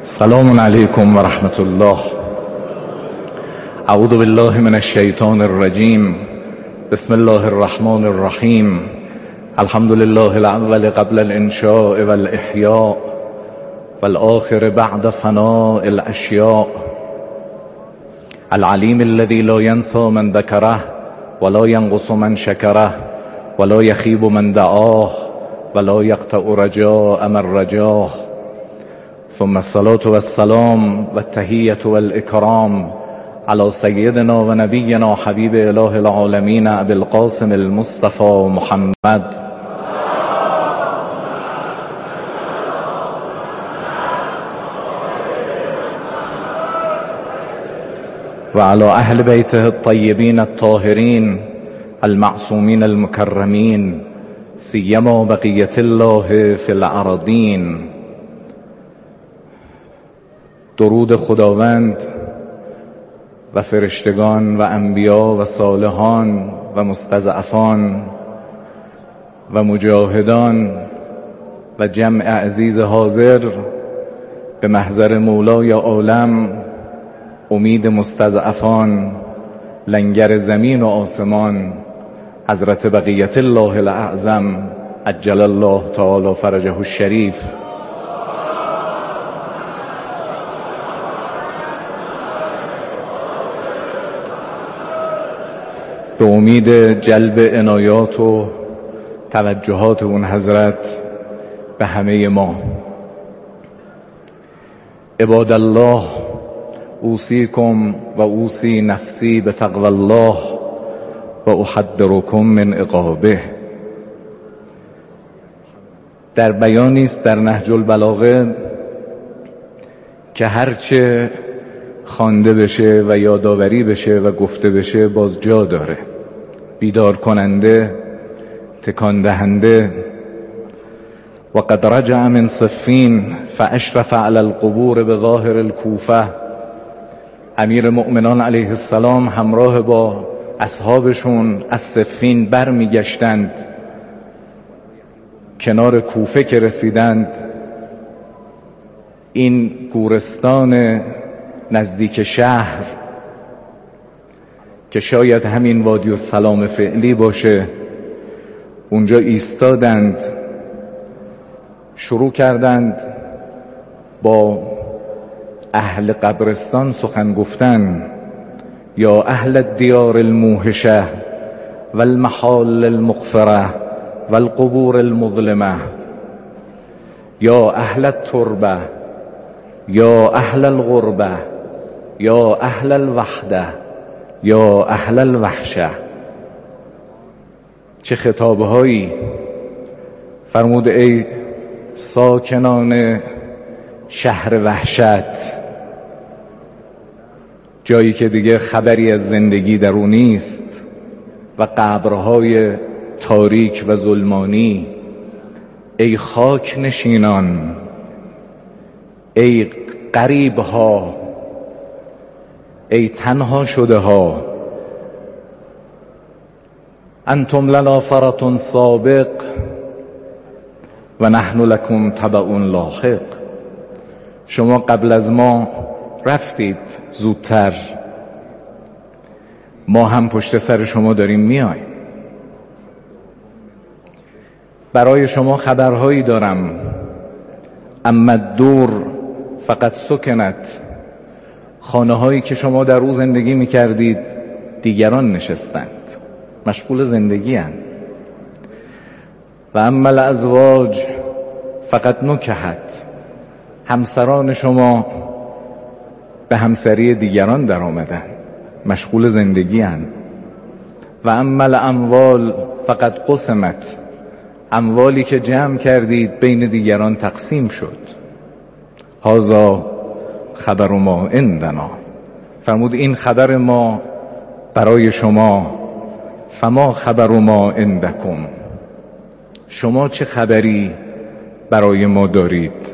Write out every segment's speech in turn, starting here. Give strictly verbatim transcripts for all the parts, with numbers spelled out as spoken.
سلام علیکم و رحمت الله. اعوذ بالله من الشیطان الرجیم. بسم الله الرحمن الرحیم. الحمد لله الاول قبل الانشاء والاحیاء والآخر بعد فناء الاشیاء، العلیم الذي لا ينسى من ذكره ولا ينقص من شكره ولا يخيب من دعاه ولا يقطع رجاء من رجاه، ثم الصلاة والسلام والتحية والإكرام على سيدنا ونبينا حبيب إله العالمين أبي القاسم المصطفى محمد وعلى أهل بيته الطيبين الطاهرين المعصومين المكرمين، سيما بقية الله في الأراضين. درود خداوند و فرشتگان و انبیا و صالحان و مستضعفان و مجاهدان و جمع عزیز حاضر به محضر مولای عالم، امید مستضعفان، لنگر زمین و آسمان، حضرت بقیت الله الاعظم عجل الله تعالی فرجه الشریف. به امید جلب عنایات و توجهات اون حضرت به همه ما. عباد الله، اوصیکم و اوصی نفسی به تقوی الله و احذرکم من عقابه. در بیانی است در نهج البلاغه که هرچه خوانده بشه و یادآوری بشه و گفته بشه باز جا داره، بیدار کننده، تکان دهنده. و قد رجع من صفین فاشرف علی القبور بظاهر الکوفه. امیر مؤمنان علیه السلام همراه با اصحابشون از صفین بر می گشتند. کنار کوفه که رسیدند، این گورستان نزدیک شهر که شاید همین وادی السلام فعلی باشه، اونجا ایستادند، شروع کردند با اهل قبرستان سخن گفتن. یا اهل الدیار الموحشه والمحال المغفره والقبور المظلمه، یا اهل التربه، یا اهل الغربه، یا اهل الوحده، یا اهل الوحشه. چه خطابهایی! فرمود ای ساکنان شهر وحشت، جایی که دیگه خبری از زندگی در اون نیست و قبرهای تاریک و ظلمانی. ای خاک نشینان، ای غریب ها، ای تنها شده ها، انتم لنا فرط سابق و نحن لکم تبع لاحق. شما قبل از ما رفتید زودتر، ما هم پشت سر شما داریم میایم. برای شما خبرهایی دارم. اما الدور فقط سکنت. خانه هایی که شما در او زندگی میکردید دیگران نشستند، مشغول زندگی هستند. و اما الازواج فقط نکحت. همسران شما به همسری دیگران در آمدن، مشغول زندگی هستند. و اما الاموال فقط قسمت. اموالی که جمع کردید بین دیگران تقسیم شد. هذا خبر ما عندنا. فرمود این خبر ما برای شما. فما خبر ما عندکم. شما چه خبری برای ما دارید؟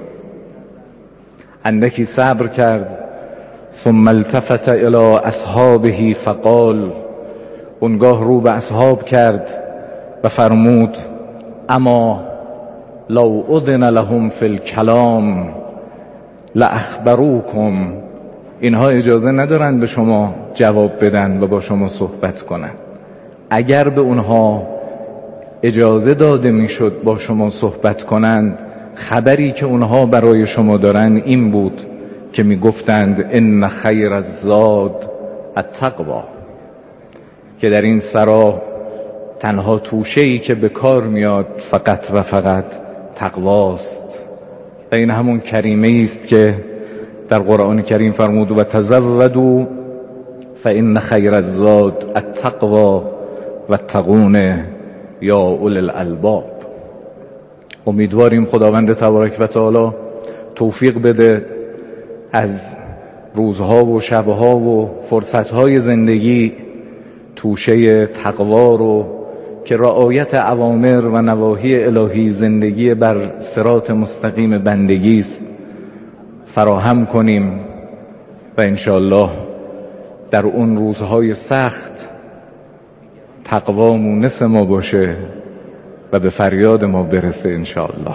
اندکی صبر کرد. ثم التفت الى اصحابه فقال. اونگاه رو به اصحاب کرد و فرمود اما لو اذن لهم فی الکلام لاخبروکم، اینها اجازه ندارن به شما جواب بدن و با شما صحبت کنن. اگر به اونها اجازه داده میشد با شما صحبت کنند، خبری که اونها برای شما دارن این بود که میگفتند ان خیر الزاد التقوا، که در این سرا تنها توشه‌ای که به کار میاد فقط و فقط تقواست. و این همون کریمه است که در قرآن کریم فرمود و تزودوا فان خیر الزاد التقوا واتقون یا اولی الالباب. امیدواریم خداوند تبارک و تعالی توفیق بده از روزها و شبها و فرصتهای زندگی توشه تقوا رو که رعایت اوامر و نواهی الهی زندگی بر صراط مستقیم بندگی است فراهم کنیم و انشاءالله در اون روزهای سخت تقوا مونس ما باشه و به فریاد ما برسه انشاءالله.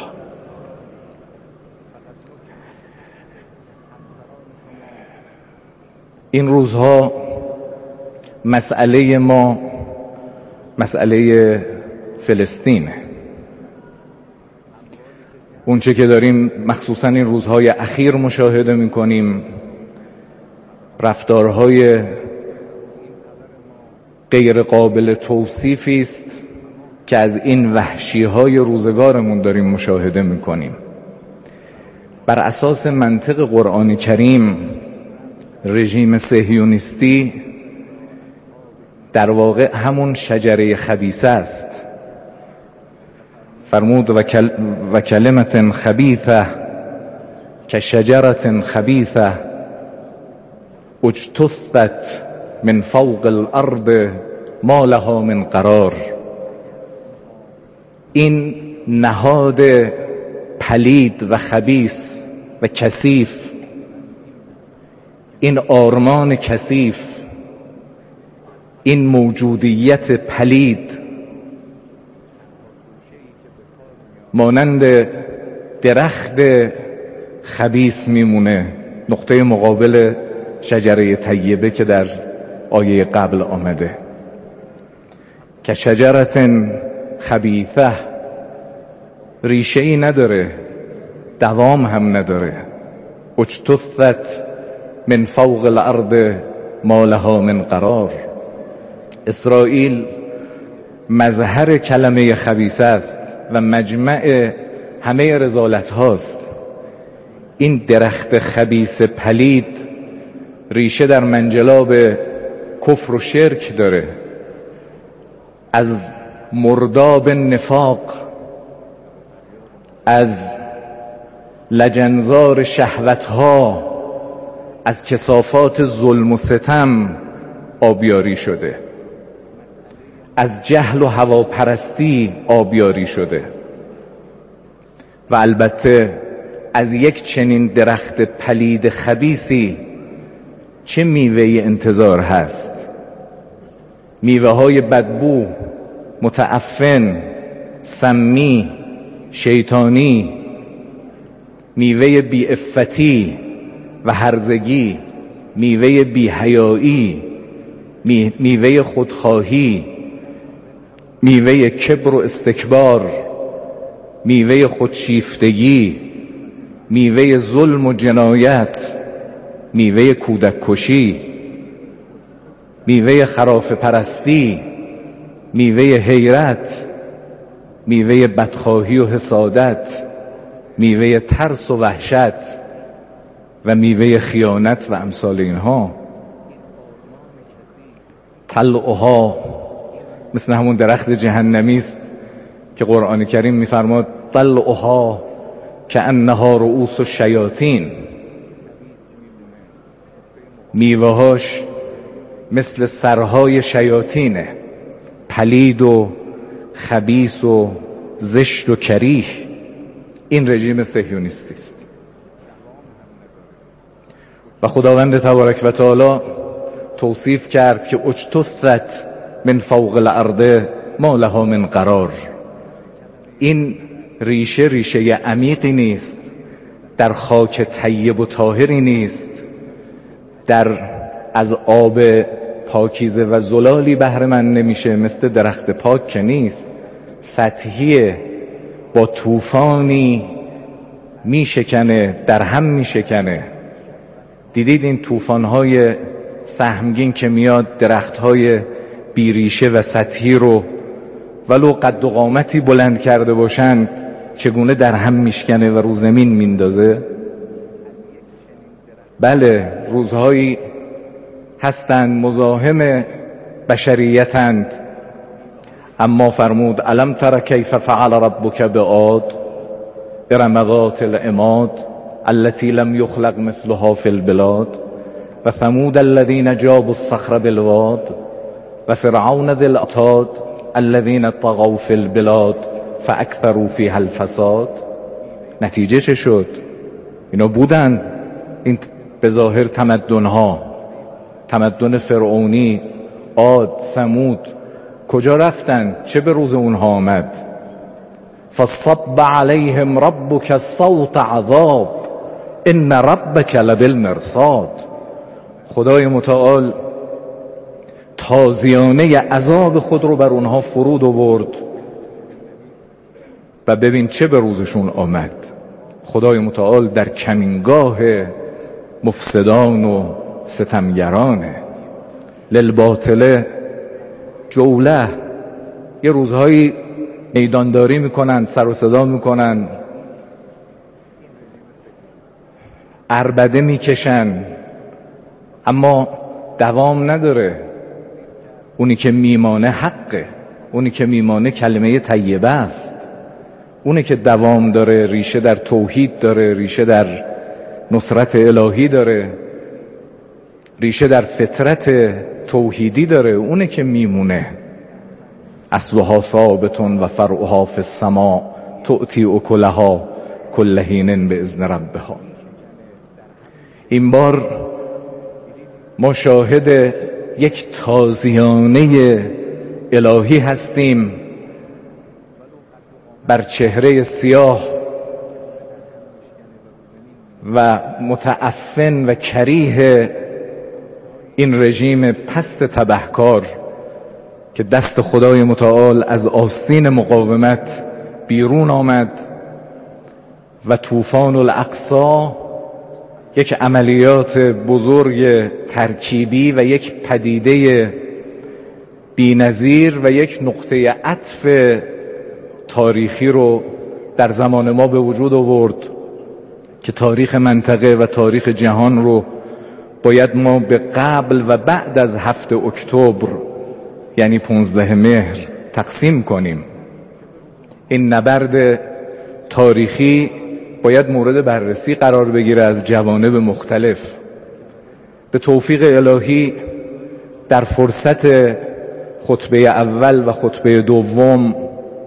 این روزها مسئله ما مسئله فلسطینه. اونچه که داریم مخصوصا این روزهای اخیر مشاهده میکنیم رفتارهای غیر قابل توصیفی است که از این وحشی‌های روزگارمون داریم مشاهده میکنیم. بر اساس منطق قرآن کریم رژیم صهیونیستی در واقع همون شجره خبیثه است. فرمود و, کل و کلمت خبیثه که شجرت خبیثه اجتثت من فوق الارض ما لها من قرار. این نهاد پلید و خبیث و کثیف، این آرمان کثیف، این موجودیت پلید مانند درخت خبیث میمونه، نقطه مقابل شجره طیبه که در آیه قبل آمده. که شجرت خبیثه ریشه ای نداره، دوام هم نداره. اجتثت من فوق الارض ما لها من قرار. اسرائیل مظهر کلمه خبیثه است و مجمع همه رذالت هاست. این درخت خبیث پلید ریشه در منجلاب کفر و شرک داره. از مرداب نفاق، از لجنزار شهوتها، از کثافات ظلم و ستم آبیاری شده، از جهل و هواپرستی آبیاری شده. و البته از یک چنین درخت پلید خبیثی چه میوه‌ای انتظار هست؟ میوه های بدبو، متعفن، سمی، شیطانی، میوه بی‌عفتی و هرزگی، میوه بی‌حیایی، میوه خودخواهی، میوه کبر و استکبار، میوه خودشیفتگی، میوه ظلم و جنایت، میوه کودک کشی، میوه خرافه پرستی، میوه حیرت، میوه بدخواهی و حسادت، میوه ترس و وحشت و میوه خیانت و امثال اینها. طلعها مثل همون درخت جهنمی است که قرآن کریم میفرماد طلعها کأنها رؤوس الشیاطین. میوه‌هاش مثل سرهای شیاطینه، پلید و خبیث و زشت و کریه. این رژیم صهیونیستی است و خداوند تبارک و تعالی توصیف کرد که اجتثت من فوق الارض ما لها من قرار. این ریشه ریشه عمیقی نیست، در خاک طیب و طاهری نیست، در از آب پاکیزه و زلالی بهره مند نمیشه، مثل درخت پاک که نیست، سطحیه، با طوفانی میشکنه، در هم میشکنه. دیدید این طوفان‌های سهمگین که میاد درخت‌های بیریشه و سطحی رو ولو قد و قامتی بلند کرده باشند چگونه در هم میشکنه و رو زمین میندازه؟ بله، روزهایی هستند مزاحم بشریتند، اما فرمود الم تر کیف فعل ربک بعاد ارم ذات العماد التي لم يخلق مثلها في البلاد و ثمود الذين جابوا الصخر بالواد و فرعون ذی الاوتاد الذين طغوا في البلاد فاکثروا فيها الفساد. نتیجه چه شد؟ اینا بودن، این به ظاهر تمدنها، تمدن فرعونی، عاد، ثمود، کجا رفتن؟ چه به روز اونها آمد؟ فصب علیهم ربک صوت عذاب ان ربک لبالمرصاد. خدای متعال تازیانه عذاب خود رو بر اونها فرود آورد و ببین چه به روزشون آمد. خدای متعال در کمینگاه مفسدان و ستمگرانه. للباطل جوله، یه روزهایی میدانداری میکنن، سر و صدا میکنن، عربده میکشن، اما دوام نداره. اونی که میمانه حقه، اونی که میمانه کلمه طیبه است، اونی که دوام داره، ریشه در توحید داره، ریشه در نصرت الهی داره، ریشه در فطرت توحیدی داره، اونه که میمونه. اصلها ثابت و فرعها فی السماء تؤتی اکلها کل حین باذن ربها. این بار ما شاهد یک تازیانه الهی هستیم بر چهره سیاه و متعفن و کریه این رژیم پست تبهکار که دست خدای متعال از آستین مقاومت بیرون آمد و طوفان الاقصی یک عملیات بزرگ ترکیبی و یک پدیده بی‌نظیر و یک نقطه عطف تاریخی رو در زمان ما به وجود آورد که تاریخ منطقه و تاریخ جهان رو باید ما به قبل و بعد از هفت اکتبر یعنی پانزده مهر تقسیم کنیم. این نبرد تاریخی باید مورد بررسی قرار بگیره از جوانب مختلف. به توفیق الهی در فرصت خطبه اول و خطبه دوم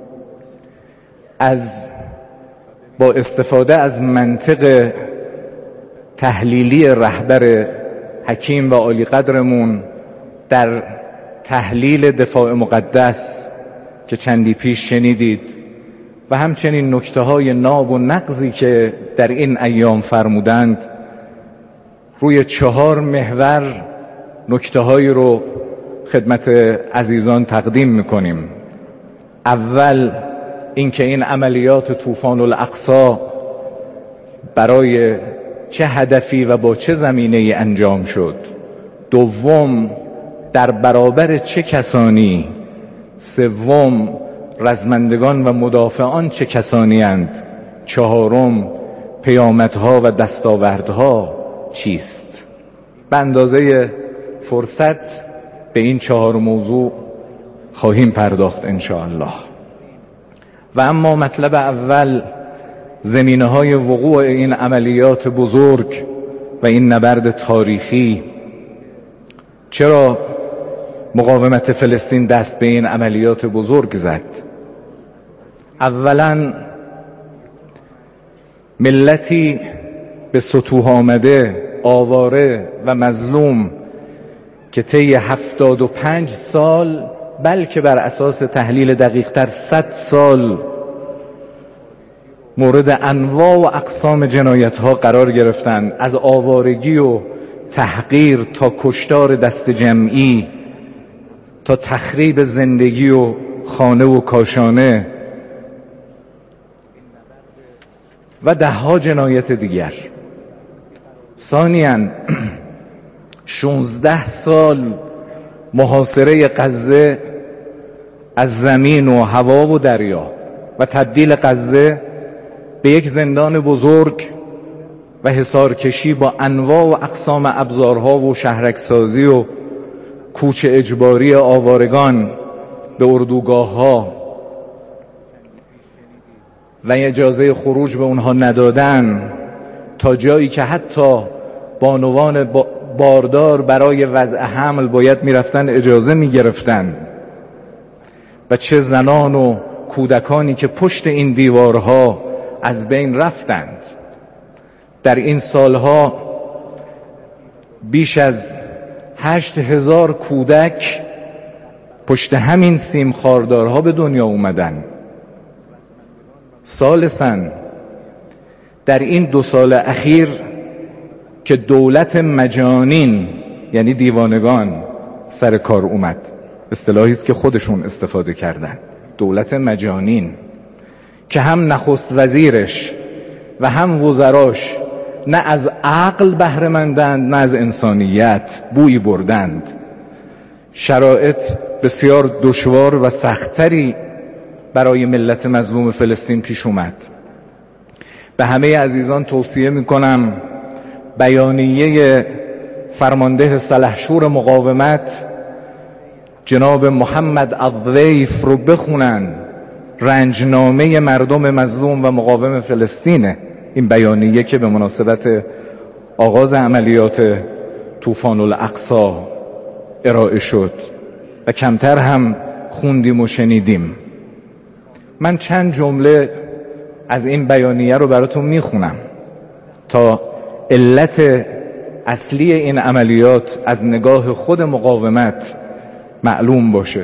از با استفاده از منطق تحلیلی رهبر حکیم و عالی قدرمون در تحلیل دفاع مقدس که چندی پیش شنیدید و همچنین نکته های ناب و نقضی که در این ایام فرمودند، روی چهار محور نکته هایی رو خدمت عزیزان تقدیم میکنیم. اول اینکه این عملیات طوفان الاقصی برای چه هدفی و با چه زمینه‌ای انجام شد. دوم در برابر چه کسانی. سوم رزمندگان و مدافعان چه کسانی اند. چهارم پیامدها و دستاوردها چیست. به اندازه فرصت به این چهار موضوع خواهیم پرداخت انشاءالله. و اما مطلب اول، زمینه‌های وقوع این عملیات بزرگ و این نبرد تاریخی. چرا مقاومت فلسطین دست به این عملیات بزرگ زد؟ اولا ملتی به سطوح آمده، آواره و مظلوم که طی هفتاد و پنج سال بلکه بر اساس تحلیل دقیق‌تر صد سال مورد انواع و اقسام جنایت ها قرار گرفتن، از آوارگی و تحقیر تا کشتار دست جمعی تا تخریب زندگی و خانه و کاشانه و ده ها جنایت دیگر. ثانیاً شانزده سال محاصره غزه از زمین و هوا و دریا و تبدیل غزه به یک زندان بزرگ و حصارکشی با انواع و اقسام ابزارها و شهرکسازی و کوچ اجباری آوارگان به اردوگاه‌ها و اجازه خروج به اونها ندادن، تا جایی که حتی بانوان باردار برای وضع حمل باید میرفتن اجازه میگرفتن و چه زنان و کودکانی که پشت این دیوارها از بین رفتند. در این سالها بیش از هشت هزار کودک پشت همین سیم خاردارها به دنیا اومدن. ثالثاً در این دو سال اخیر که دولت مجانین یعنی دیوانگان سر کار اومد، اصطلاحی است که خودشون استفاده کردن، دولت مجانین، که هم نخست وزیرش و هم وزراش نه از عقل بهره مندند نه از انسانیت، بویی بردند. شرایط بسیار دشوار و سختری برای ملت مظلوم فلسطین پیش اومد. به همه عزیزان توصیه میکنم بیانیه فرمانده سلحشور مقاومت جناب محمد الضیف رو بخونن. رنجنامه مردم مظلوم و مقاوم فلسطینه این بیانیه که به مناسبت آغاز عملیات طوفان الاقصی ارائه شد و کمتر هم خوندیم و شنیدیم. من چند جمله از این بیانیه رو براتون میخونم تا علت اصلی این عملیات از نگاه خود مقاومت معلوم باشه.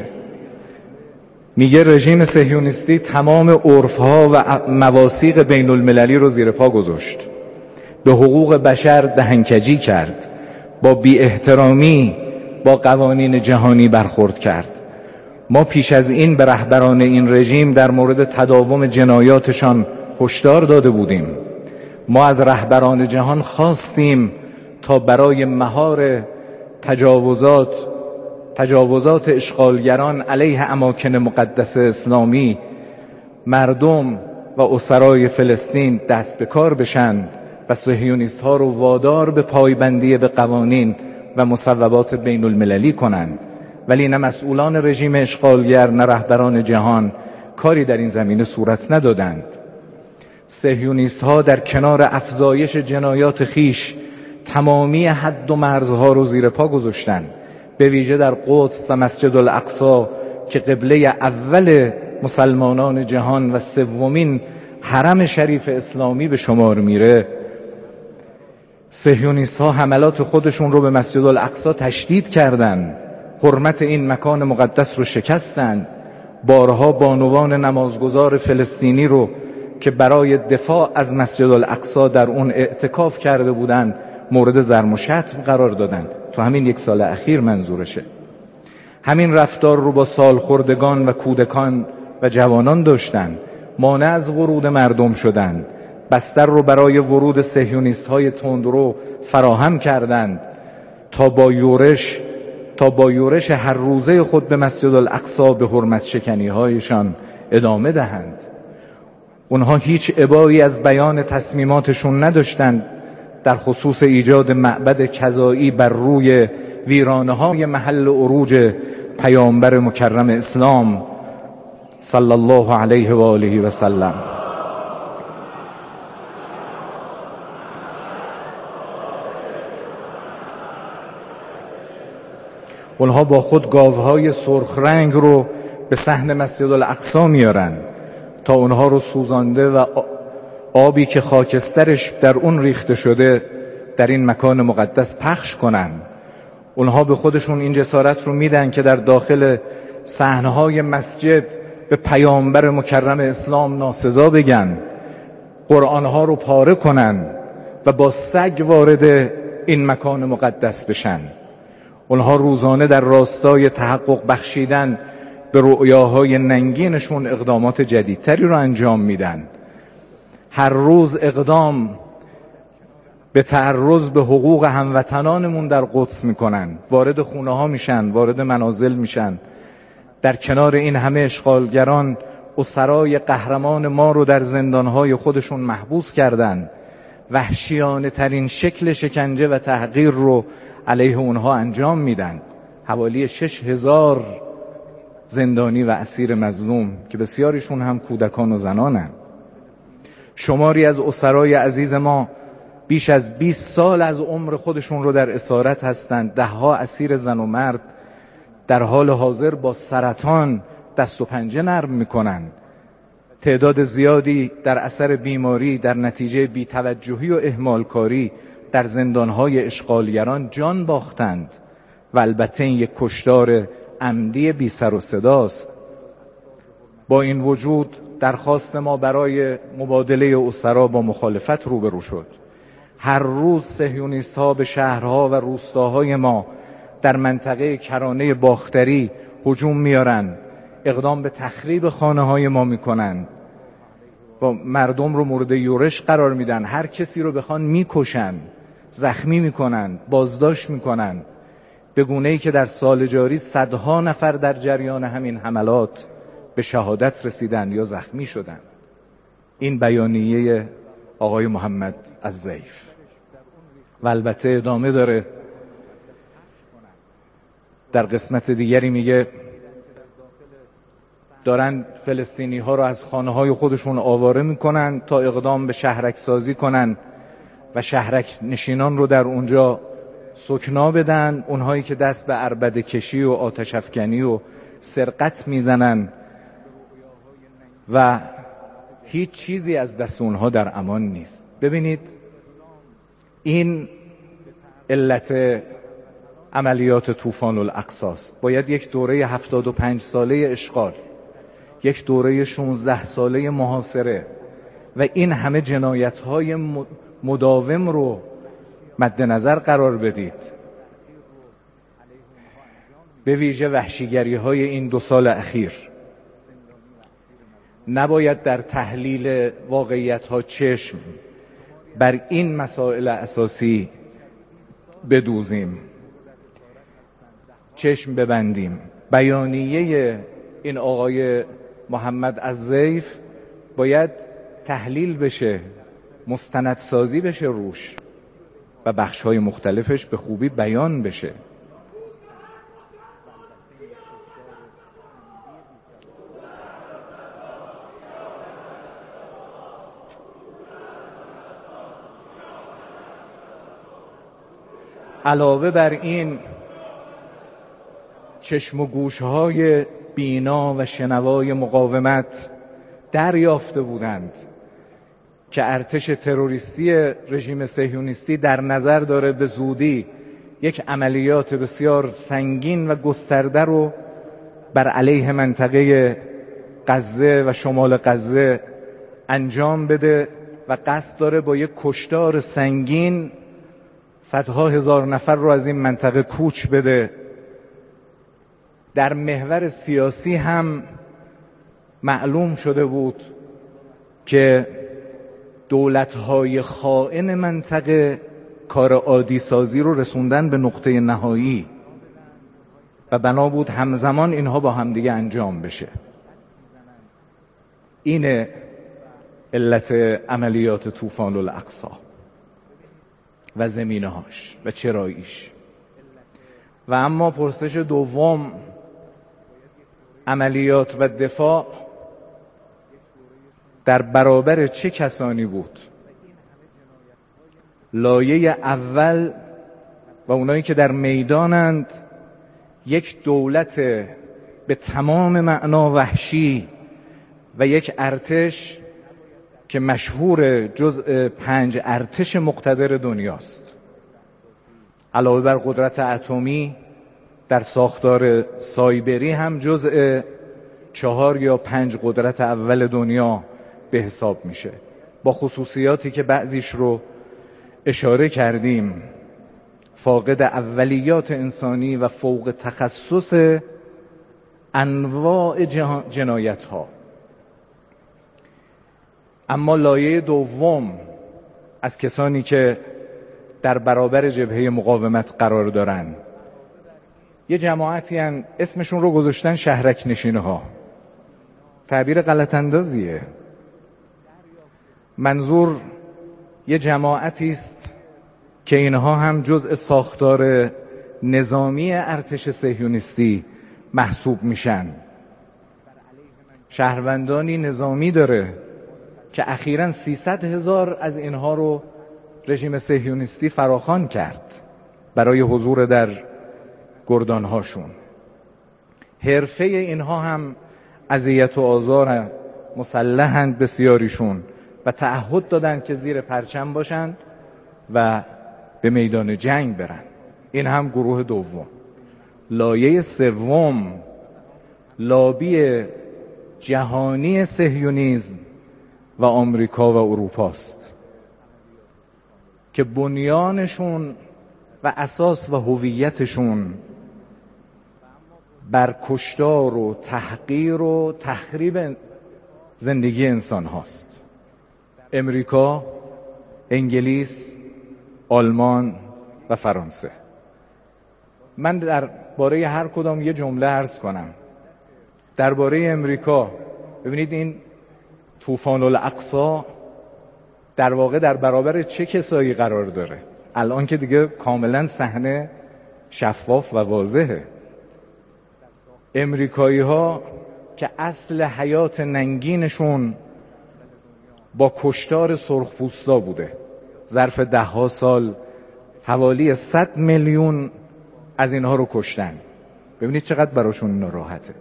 میگه رژیم صهیونیستی تمام عرفها و مواثیق بین المللی رو زیر پا گذاشت، به حقوق بشر دهنکجی کرد، با بی احترامی با قوانین جهانی برخورد کرد. ما پیش از این به رهبران این رژیم در مورد تداوم جنایاتشان هشدار داده بودیم. ما از رهبران جهان خواستیم تا برای مهار تجاوزات تجاوزات اشغالگران علیه اماکن مقدس اسلامی مردم و اسرای فلسطین دست به کار بشن و صهیونیست ها رو وادار به پایبندی به قوانین و مصوبات بین المللی کنند. ولی نه مسئولان رژیم اشغالگر نه رهبران جهان کاری در این زمینه صورت ندادند. صهیونیست ها در کنار افزایش جنایات خیش تمامی حد و مرزها رو زیر پا گذاشتند، به ویژه در قدس و مسجد الاقصی که قبله اول مسلمانان جهان و سومین حرم شریف اسلامی به شمار میره. صهیونیست ها حملات خودشون رو به مسجد الاقصی تشدید کردند، حرمت این مکان مقدس رو شکستند، بارها بانوان نمازگزار فلسطینی رو که برای دفاع از مسجد الاقصی در اون اعتکاف کرده بودند مورد ضرب و شتم قرار دادند. تو همین یک سال اخیر منظورشه. همین رفتار رو با سالخوردگان و کودکان و جوانان داشتن، مانع از ورود مردم شدند، بستر رو برای ورود صهیونیست های تندرو فراهم کردند تا با یورش تا با یورش هر روزه خود به مسجد الاقصی به حرمت شکنی هایشان ادامه دهند. اونها هیچ ابایی از بیان تصمیماتشون نداشتند در خصوص ایجاد معبد کذایی بر روی ویرانه های محل عروج پیامبر مکرم اسلام صلی الله علیه و آله و سلم. اونها با خود گاوهای سرخ رنگ رو به صحن مسجد الاقصی میارن تا اونها رو سوزانده و آبی که خاکسترش در اون ریخته شده در این مکان مقدس پخش کنن. اونها به خودشون این جسارت رو میدن که در داخل صحنه‌های مسجد به پیامبر مکرم اسلام ناسزا بگن. قرآنها رو پاره کنن و با سگ وارد این مکان مقدس بشن. اونها روزانه در راستای تحقق بخشیدن به رؤیاهای ننگینشون اقدامات جدیدتری رو انجام میدن. هر روز اقدام به تعرض به حقوق هموطنانمون در قدس میکنن، وارد خونه ها میشن، وارد منازل میشن. در کنار این همه اشغالگران اسرای قهرمان ما رو در زندانهای خودشون محبوس کردن. وحشیانه ترین شکل شکنجه و تحقیر رو علیه اونها انجام میدن. حوالی شش هزار زندانی و اسیر مظلوم که بسیاریشون هم کودکان و زنانن. شماری از اسرای عزیز ما بیش از بیست سال از عمر خودشون رو در اسارت هستند. ده ها اسیر زن و مرد در حال حاضر با سرطان دست و پنجه نرم میکنن. تعداد زیادی در اثر بیماری در نتیجه بی‌توجهی و اهمالکاری در زندانهای اشغالگران جان باختند و البته این یک کشتار عمدی بی سر و صداست. با این وجود درخواست ما برای مبادله اسرا با مخالفت روبرو شد. هر روز صهیونیست ها به شهرها و روستاهای ما در منطقه کرانه باختری هجوم میارن، اقدام به تخریب خانه های ما میکنن و مردم رو مورد یورش قرار میدن. هر کسی رو بخوان میکشن، زخمی میکنن، بازداشت میکنن، به گونه‌ای که در سال جاری صدها نفر در جریان همین حملات به شهادت رسیدن یا زخمی شدن. این بیانیه آقای محمد الضیف و البته ادامه داره. در قسمت دیگری میگه دارن فلسطینی ها رو از خانه های خودشون آواره میکنن تا اقدام به شهرک سازی کنن و شهرک نشینان رو در اونجا سکنا بدن. اونهایی که دست به عربده کشی و آتش افکنی و سرقت میزنن و هیچ چیزی از دست اونها در امان نیست. ببینید این علت عملیات طوفان الاقصی است. باید یک دوره هفتاد و پنج ساله اشغال، یک دوره شانزده ساله محاصره و این همه جنایت‌های مداوم رو مد نظر قرار بدید. به ویژه وحشیگری‌های این دو سال اخیر. نباید در تحلیل واقعیت‌ها چشم بر این مسائل اساسی بدوزیم، چشم ببندیم. بیانیه این آقای محمد الضیف باید تحلیل بشه، مستندسازی بشه روش و بخش‌های مختلفش به خوبی بیان بشه. علاوه بر این چشم و گوش‌های بینا و شنوای مقاومت دریافته بودند که ارتش تروریستی رژیم صهیونیستی در نظر داره به زودی یک عملیات بسیار سنگین و گسترده رو بر علیه منطقه غزه و شمال غزه انجام بده و قصد داره با یک کشتار سنگین صدها هزار نفر رو از این منطقه کوچ بده. در محور سیاسی هم معلوم شده بود که دولت‌های خائن منطقه کار عادی سازی رو رسوندن به نقطه نهایی و بنا بود همزمان اینها با همدیگه انجام بشه. اینه علت عملیات طوفان الاقصی و زمینه‌هاش و چراییش. و اما پرسش دوم، عملیات و دفاع در برابر چه کسانی بود؟ لایه اول و اونایی که در میدانند یک دولت به تمام معنا وحشی و یک ارتش که مشهور جزء پنج ارتش مقتدر دنیاست. علاوه بر قدرت اتمی در ساختار سایبری هم جزء چهار یا پنج قدرت اول دنیا به حساب میشه. با خصوصیاتی که بعضیش رو اشاره کردیم، فاقد اولیات انسانی و فوق تخصص انواع جنایت ها. اما لایه دوم از کسانی که در برابر جبهه مقاومت قرار دارن، یه جماعتی هن اسمشون رو گذاشتن شهرک نشینه ها. تعبیر غلط اندازیه. منظور یه جماعتی است که اینها هم جزء ساختار نظامی ارتش صهیونیستی محسوب میشن. شهروندانی نظامی داره که اخیراً سیصد هزار از اینها رو رژیم صهیونیستی فراخوان کرد برای حضور در گردانهاشون. حرفه اینها هم اذیت و آزار مسلحند بسیاریشون و تعهد دادن که زیر پرچم باشن و به میدان جنگ برن. این هم گروه دوم. لایه سوم لابی جهانی صهیونیسم و آمریکا و اروپاست که بنیانشون و اساس و هویتشون بر کشتار و تحقیر و تخریب زندگی انسان هاست. امریکا، انگلیس، آلمان و فرانسه. من درباره هر کدام یه جمله عرض کنم. درباره امریکا، ببینید این طوفان الاقصی در واقع در برابر چه کسایی قرار داره؟ الان که دیگه کاملا صحنه شفاف و واضحه. امریکایی ها که اصل حیات ننگینشون با کشتار سرخپوستا بوده، ظرف ده ها سال حوالی صد میلیون از اینها رو کشتن. ببینید چقدر براشون ناراحته.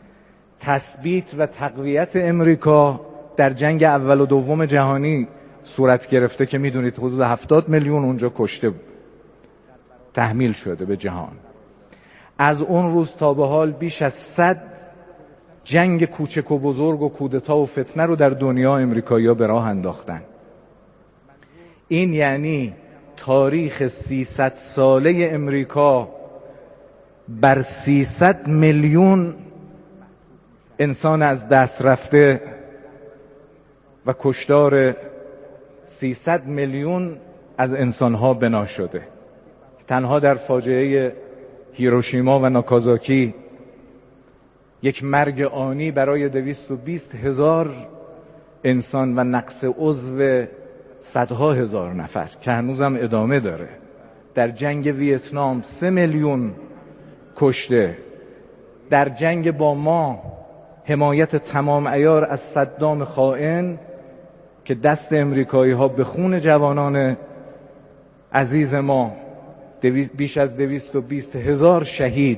تثبیت و تقویت امریکا در جنگ اول و دوم جهانی صورت گرفته که میدونید حدود هفتاد میلیون اونجا کشته تحمیل شده به جهان. از اون روز تا به حال بیش از صد جنگ کوچک و بزرگ و کودتا و فتنه رو در دنیا امریکایی‌ها به راه انداختن. این یعنی تاریخ سیصد ساله امریکا بر سیصد میلیون انسان از دست رفته و کشتار سیصد میلیون از انسانها بنا شده. تنها در فاجعه هیروشیما و ناکازاکی یک مرگ آنی برای دویست و بیست هزار انسان و نقص عضو صدها هزار نفر که هنوزم ادامه داره. در جنگ ویتنام سه میلیون کشته. در جنگ با ما حمایت تمام عیار از صدام خائن که دست امریکایی ها به خون جوانان عزیز ما بیش از دویست و بیست هزار شهید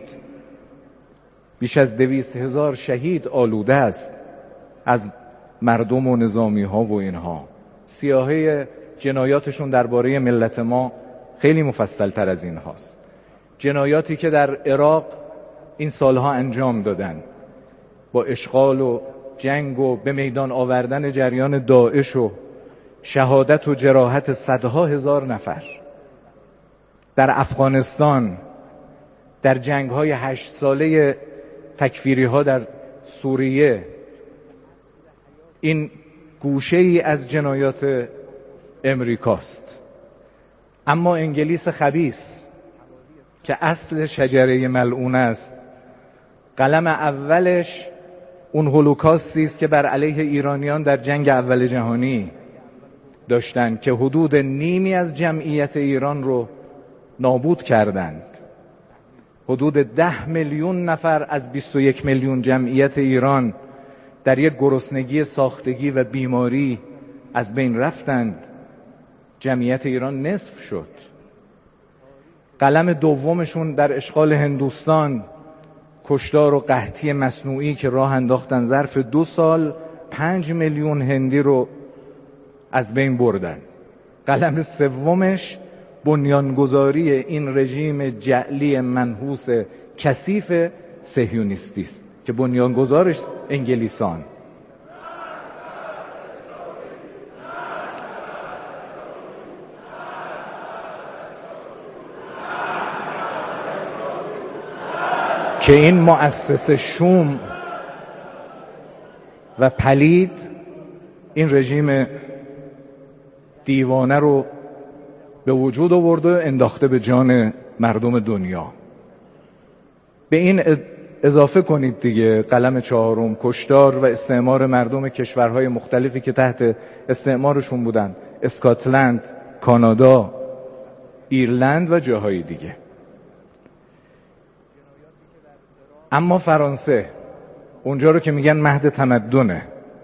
بیش از دویست هزار شهید آلوده است از مردم و نظامی ها و اینها. سیاهه جنایاتشون درباره ملت ما خیلی مفصل تر از این هاست. جنایاتی که در عراق این سالها انجام دادن با اشغال و جنگ و به میدان آوردن جریان داعش و شهادت و جراحت صدها هزار نفر. در افغانستان در جنگ‌های هشت ساله تکفیری ها در سوریه، این گوشه ای از جنایات امریکاست. اما انگلیس خبیث که اصل شجره ملعون است، قلم اولش اون هولوکاستی است که بر علیه ایرانیان در جنگ اول جهانی داشتند که حدود نیمی از جمعیت ایران رو نابود کردند. حدود ده میلیون نفر از بیست و یک میلیون جمعیت ایران در یک گرسنگی ساختگی و بیماری از بین رفتند. جمعیت ایران نصف شد. قلم دومشون در اشغال هندوستان، کشتار و قحطی مصنوعی که راه انداختن، ظرف دو سال پنج میلیون هندی رو از بین بردن. قلم سومش بنیانگذاری این رژیم جعلی منحوس کثیف صهیونیستی است که بنیانگذارش انگلیسان. که این مؤسسه شوم و پلید این رژیم دیوانه رو به وجود آورده و انداخته به جان مردم دنیا. به این اضافه کنید دیگه قلم چهارم، کشتار و استعمار مردم کشورهای مختلفی که تحت استعمارشون بودن، اسکاتلند، کانادا، ایرلند و جاهای دیگه. اما فرانسه، اونجا رو که میگن مهد تمدنه،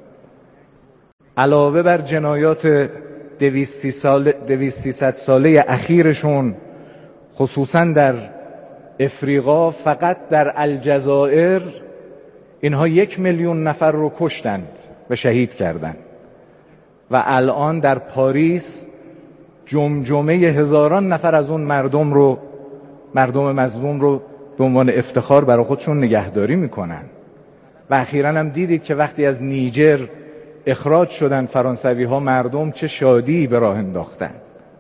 علاوه بر جنایات دویست سال دویست سیصد ساله اخیرشون، خصوصا در افریقا، فقط در الجزایر اینها یک میلیون نفر رو کشتند و شهید کردند و الان در پاریس جمجمه هزاران نفر از اون مردم رو مردم مظلوم رو به عنوان افتخار برای خودشون نگهداری میکنن. و اخیراً هم دیدید که وقتی از نیجر اخراج شدن فرانسوی ها، مردم چه شادی به راه انداختن.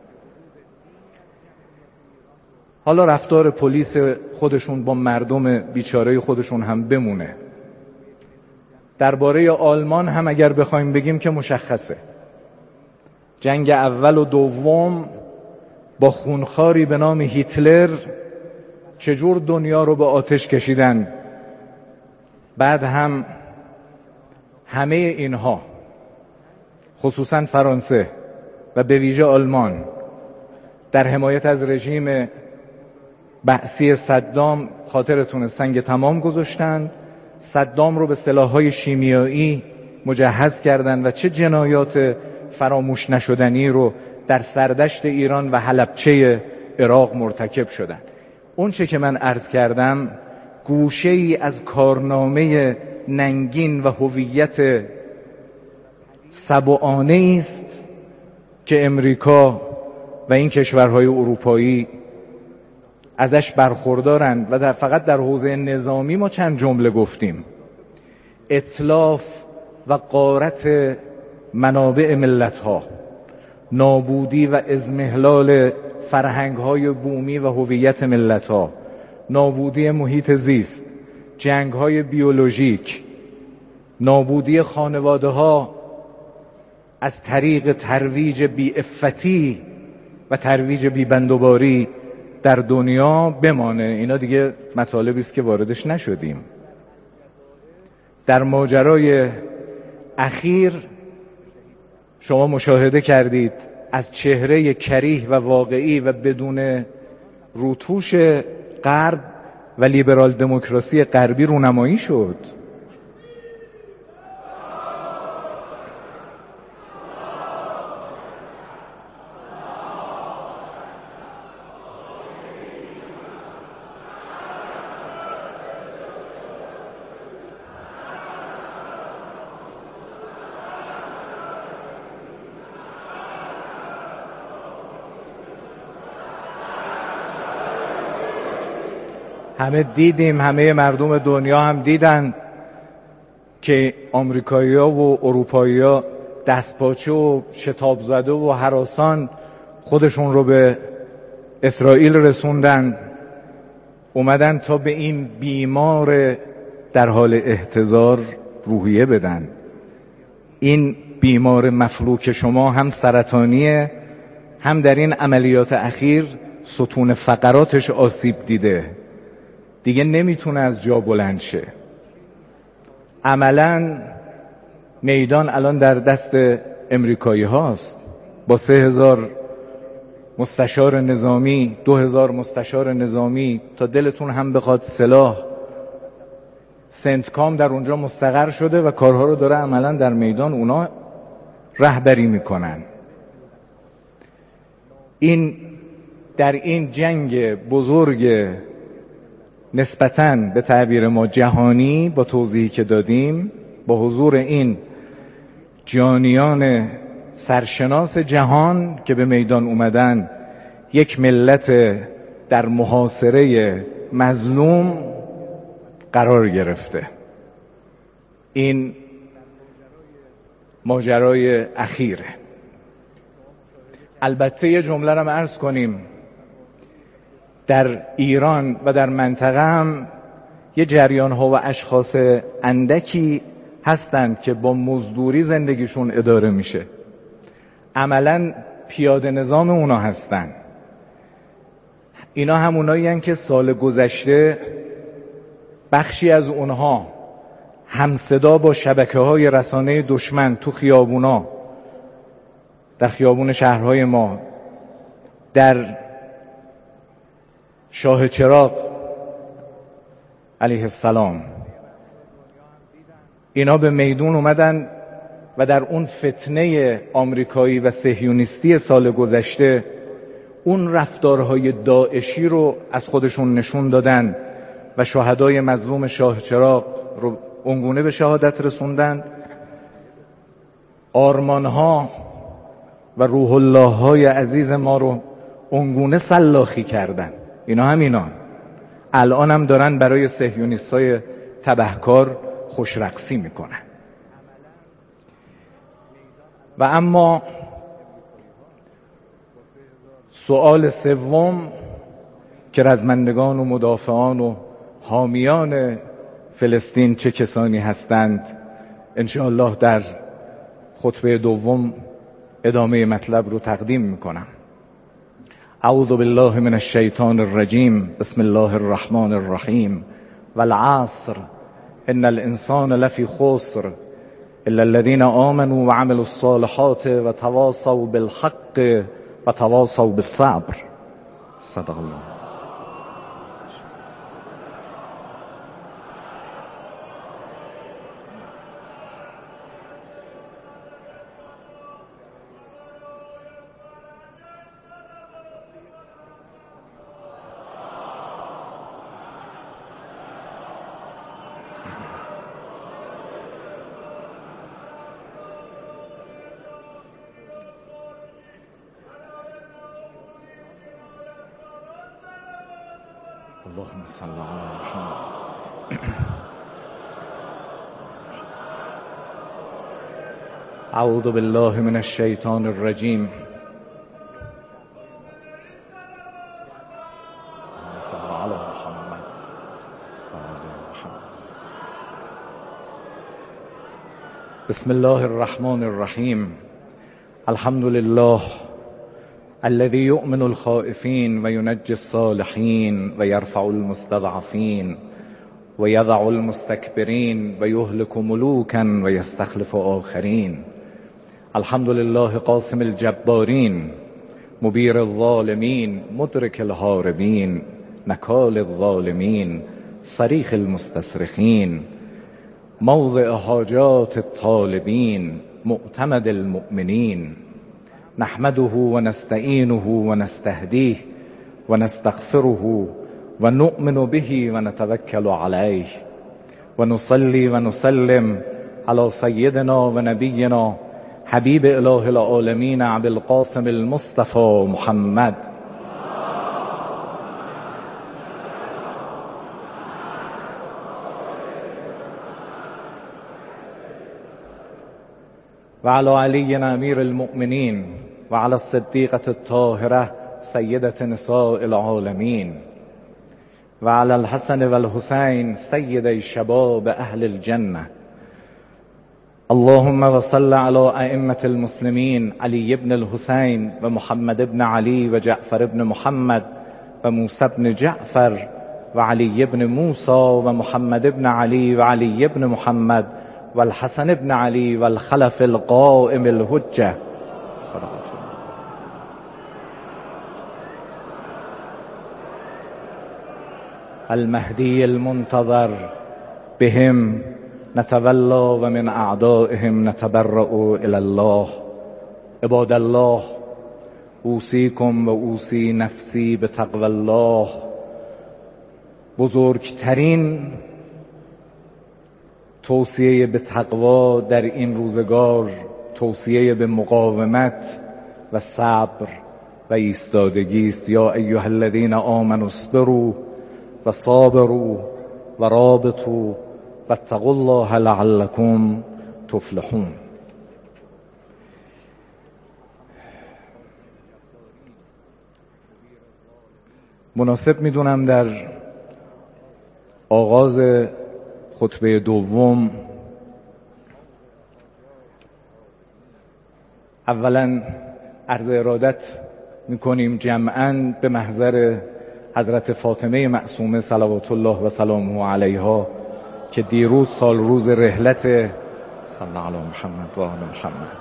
حالا رفتار پلیس خودشون با مردم بیچاره خودشون هم بمونه. درباره آلمان هم اگر بخوایم بگیم که مشخصه. جنگ اول و دوم با خونخواری به نام هیتلر چجور دنیا رو به آتش کشیدن. بعد هم همه اینها، خصوصا فرانسه و به ویژه آلمان، در حمایت از رژیم بعثی صدام خاطرتون سنگ تمام گذاشتن، صدام رو به سلاح‌های شیمیایی مجهز کردند و چه جنایات فراموش نشدنی رو در سردشت ایران و حلبچه عراق مرتکب شدند. اون چه که من عرض کردم گوشه ای از کارنامه ننگین و هویت سبعانه است که امریکا و این کشورهای اروپایی ازش برخوردارند و در فقط در حوزه نظامی ما چند جمله گفتیم. اتلاف و غارت منابع ملت‌ها، نابودی و اضمحلال فرهنگ‌های بومی و هویت ملت‌ها، نابودی محیط زیست، جنگ‌های بیولوژیک، نابودی خانواده‌ها از طریق ترویج بی‌عفتی و ترویج بی‌بندوباری در دنیا بمانه. اینا دیگه مطالبی است که واردش نشدیم. در ماجرای اخیر شما مشاهده کردید از چهره کریه و واقعی و بدون روتوش غرب و لیبرال دموکراسی غربی رونمایی شد. همه دیدیم، همه مردم دنیا هم دیدن که آمریکایی‌ها و اروپایی‌ها دستپاچه و شتاب زده و هراسان خودشون رو به اسرائیل رسوندن، اومدن تا به این بیمار در حال احتضار روحیه بدن. این بیمار مفلوک شما هم سرطانیه، هم در این عملیات اخیر ستون فقراتش آسیب دیده، دیگه نمیتونه از جا بلند شه. عملاً میدان الان در دست امریکایی هاست با سه هزار مستشار نظامی، دو هزار مستشار نظامی، تا دلتون هم بخواد سلاح. سنتکام در اونجا مستقر شده و کارها رو داره عملاً در میدان اونا رهبری میکنن. این در این جنگ بزرگ نسبتاً به تعبیر ما جهانی، با توضیحی که دادیم، با حضور این جانیان سرشناس جهان که به میدان اومدن، یک ملت در محاصره مظلوم قرار گرفته. این ماجرای اخیره. البته یه جمله رو عرض کنیم، در ایران و در منطقه هم یه جریان ها و اشخاص اندکی هستند که با مزدوری زندگیشون اداره میشه، عملاً پیاده نظام اونا هستن. اینا همونایی هستن که سال گذشته بخشی از اونها همصدا با شبکه های رسانه دشمن تو خیابونا، در خیابون شهرهای ما، در شاه چراغ علیه السلام، اینا به میدون اومدن و در اون فتنه آمریکایی و صهیونیستی سال گذشته اون رفتارهای داعشی رو از خودشون نشون دادن و شهدای مظلوم شاه چراغ رو اونگونه به شهادت رسوندن. آرمانها و روح الله های عزیز ما رو اونگونه سلاخی کردن. اینا هم اینا الان هم دارن برای صهیونیست های تبهکار خوشرقصی میکنن. و اما سوال سوم که رزمندگان و مدافعان و حامیان فلسطین چه کسانی هستند، انشاءالله در خطبه دوم ادامه مطلب رو تقدیم میکنم. اعوذ بالله من الشیطان الرجیم، بسم الله الرحمن الرحیم. والعصر ان الانسان لفی خسر الا الذين آمنوا وعملوا الصالحات وتواصوا بالحق وتواصوا بالصبر. صدق الله. اللهم صل على محمد. اعوذ بالله من الشیطان الرجیم. صل على محمد. بسم الله الرحمن الرحیم. الحمد لله الذي يؤمن الخائفين وينجي الصالحين ويرفع المستضعفين ويضع المستكبرين ويهلك ملوكا ويستخلف آخرين. الحمد لله قاسم الجبارين مبير الظالمين مدرك الهاربين نكال الظالمين صريخ المستصرخين موضع حاجات الطالبين مؤتمد المؤمنين. نحمده ونستعينه ونستهديه ونستغفره ونؤمن به ونتوكل عليه ونصلي ونسلم على سيدنا ونبينا حبيب إله العالمين أبي القاسم المصطفى محمد وعلى علي أمير المؤمنين وعلى الصديقة الطاهرة سيدة نساء العالمين وعلى الحسن والحسين سيدي شباب أهل الجنة. اللهم وصل على أئمة المسلمين علي بن الحسين ومحمد بن علي وجعفر بن محمد وموسى بن جعفر وعلي بن موسى ومحمد بن علي وعلي بن محمد والحسن بن علي والخلف القائم الحجة صلوات الله. المهدي المنتظر بهم نتولى ومن أعدائهم نتبرأ إلى الله. عباد الله اوصیکم و اوصی نفسی به تقوی الله. بزرگترین توصیه به تقوا در این روزگار توصیه به مقاومت و صبر و ایستادگی است. یا ایها الذین آمنوا اصبروا و صابروا و رابطوا واتقوا الله لعلکم تفلحون. مناسب میدونم در آغاز خطبه دوم اولا عرض ارادت میکنیم جمعاً به محضر حضرت فاطمه معصومه صلوات الله و سلامه علیها که دیروز سال روز رحلت صلی الله علی محمد و آل محمد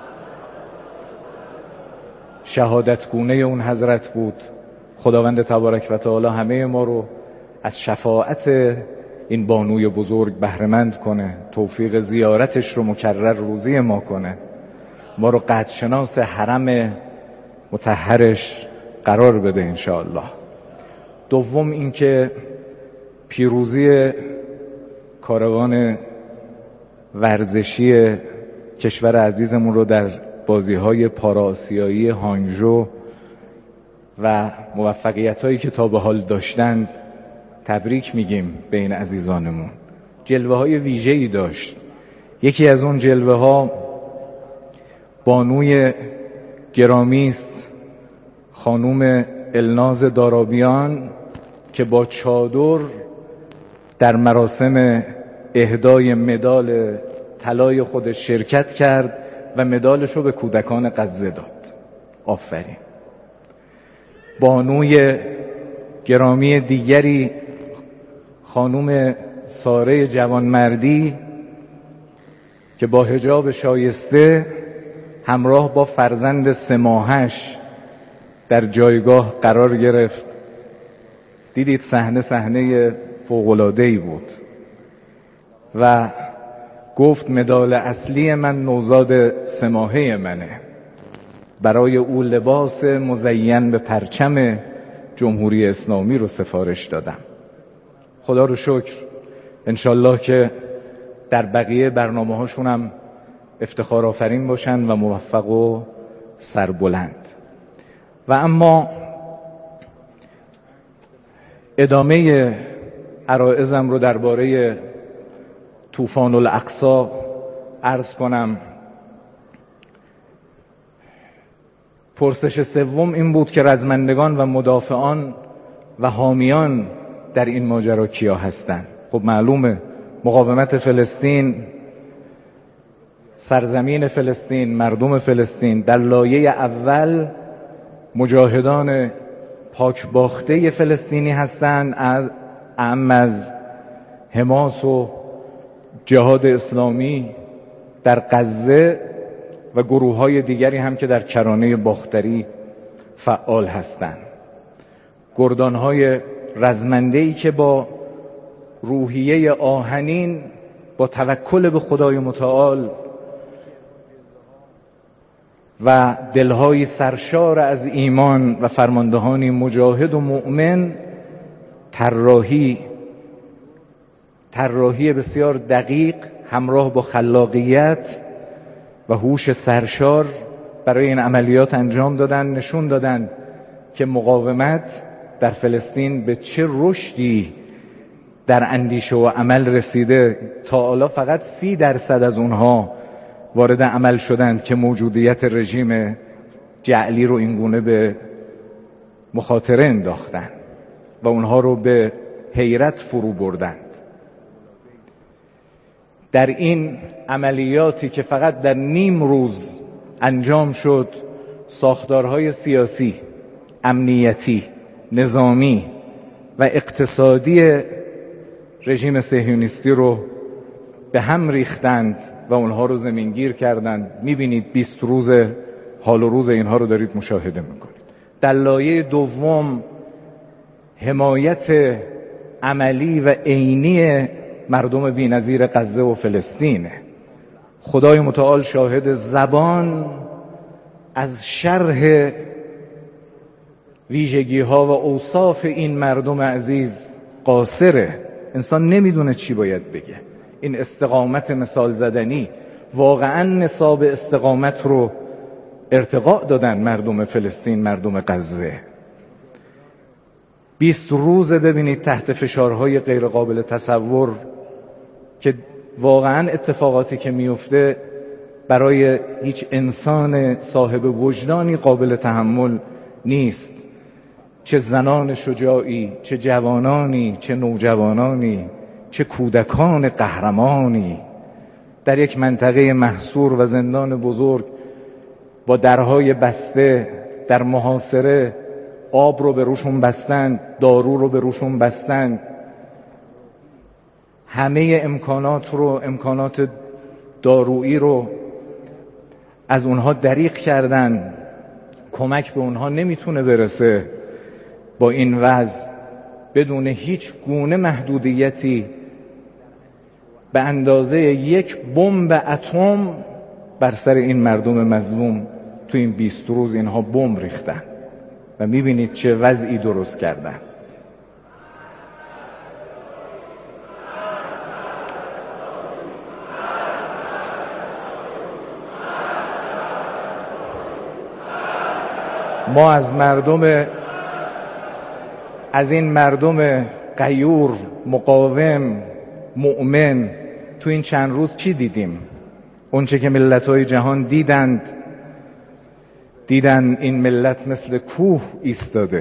شهادتگونه اون حضرت بود. خداوند تبارک و تعالی همه ما رو از شفاعت این بانوی بزرگ بهره‌مند کنه، توفیق زیارتش رو مکرر روزی ما کنه، ما رو قدرشناس حرم مطهرش قرار بده انشاءالله. دوم اینکه پیروزی کاروان ورزشی کشور عزیزمون رو در بازی‌های پارآسیایی هانگژو و موفقیت‌هایی که تا به حال داشتند تبریک میگیم به این عزیزانمون. جلوه‌های ویژه‌ای داشت. یکی از اون جلوه‌ها بانوی گرامی است خانوم الناز دارابیان که با چادر در مراسم اهدای مدال طلای خودش شرکت کرد و مدالش رو به کودکان غزه داد. آفرین. بانوی گرامی دیگری خانوم ساره جوانمردی که با حجاب شایسته همراه با فرزند سه ماهش در جایگاه قرار گرفت. دیدید صحنه صحنه فوق‌العاده‌ای بود و گفت مدال اصلی من نوزاد سه ماهه منه، برای او لباس مزین به پرچم جمهوری اسلامی رو سفارش دادم. خدا رو شکر، انشالله که در بقیه برنامه هاشون هم افتخار آفرین باشن و موفق و سربلند. و اما ادامه عرائضم رو درباره طوفان الاقصی عرض کنم. پرسش سوم این بود که رزمندگان و مدافعان و حامیان در این ماجرا کیا هستند؟ خب معلومه مقاومت فلسطین، سرزمین فلسطین، مردم فلسطین. در لایه اول مجاهدان پاکباخته فلسطینی هستند، از اعم از حماس و جهاد اسلامی در غزه و گروه‌های دیگری هم که در کرانه باختری فعال هستند. گردان‌های رزمنده‌ای که با روحیه آهنین، با توکل به خدای متعال و دل‌های سرشار از ایمان و فرماندهانی مجاهد و مؤمن طراحی طراحی بسیار دقیق همراه با خلاقیت و هوش سرشار برای این عملیات انجام دادن. نشون دادن که مقاومت در فلسطین به چه رشدی در اندیشه و عمل رسیده. تا حالا فقط سی درصد از اونها وارد عمل شدند که موجودیت رژیم جعلی رو اینگونه به مخاطره انداختن و اونها رو به حیرت فرو بردند. در این عملیاتی که فقط در نیم روز انجام شد، ساختارهای سیاسی، امنیتی، نظامی و اقتصادی رژیم صهیونیستی رو به هم ریختند و اونها رو زمینگیر کردند. میبینید بیست روز حال و روز اینها رو دارید مشاهده میکنید. در لایه دوم حمایت عملی و عینی مردم بی‌نظیر غزه و فلسطینه. خدای متعال شاهد، زبان از شرح ویژگی ها و اوصاف این مردم عزیز قاصره. انسان نمیدونه چی باید بگه. این استقامت مثال زدنی، واقعا نصاب استقامت رو ارتقاء دادن مردم فلسطین، مردم غزه. بیست روزه ببینید تحت فشارهای غیر قابل تصور که واقعا اتفاقاتی که میفته برای هیچ انسان صاحب وجدانی قابل تحمل نیست. چه زنان شجاعی، چه جوانانی، چه نوجوانانی چه کودکان قهرمانی در یک منطقه محصور و زندان بزرگ با درهای بسته در محاصره آب رو به روشون بستند، دارو رو به روشون بستند، همه امکانات رو امکانات دارویی رو از اونها دریغ کردن، کمک به اونها نمیتونه برسه. با این وضع بدون هیچ گونه محدودیتی به اندازه یک بمب اتم بر سر این مردم مظلوم تو این بیست روز اینها بمب ریختن و میبینید چه وضعی درست کردن. ما از مردم از این مردم غیور، مقاوم، مؤمن تو این چند روز چی دیدیم؟ اونچه که ملت‌های جهان دیدند دیدند این ملت مثل کوه ایستاده،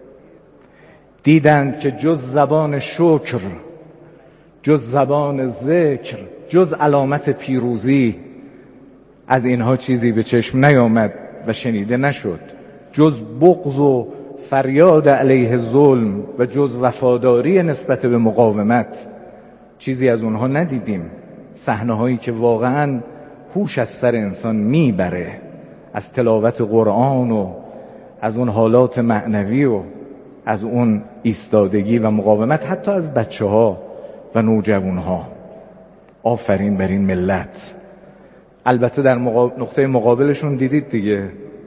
دیدند که جز زبان شکر، جز زبان ذکر، جز علامت پیروزی از اینها چیزی به چشم نیامد و شنیده نشد، جز بغض و فریاد علیه ظلم و جز وفاداری نسبت به مقاومت چیزی از اونها ندیدیم. صحنه‌هایی که واقعاً هوش از سر انسان میبره، از تلاوت قرآن و از اون حالات معنوی و از اون ایستادگی و مقاومت، حتی از بچه ها و نوجوان ها. آفرین بر این ملت. البته در مقابل نقطه مقابلشون دیدید دیگه،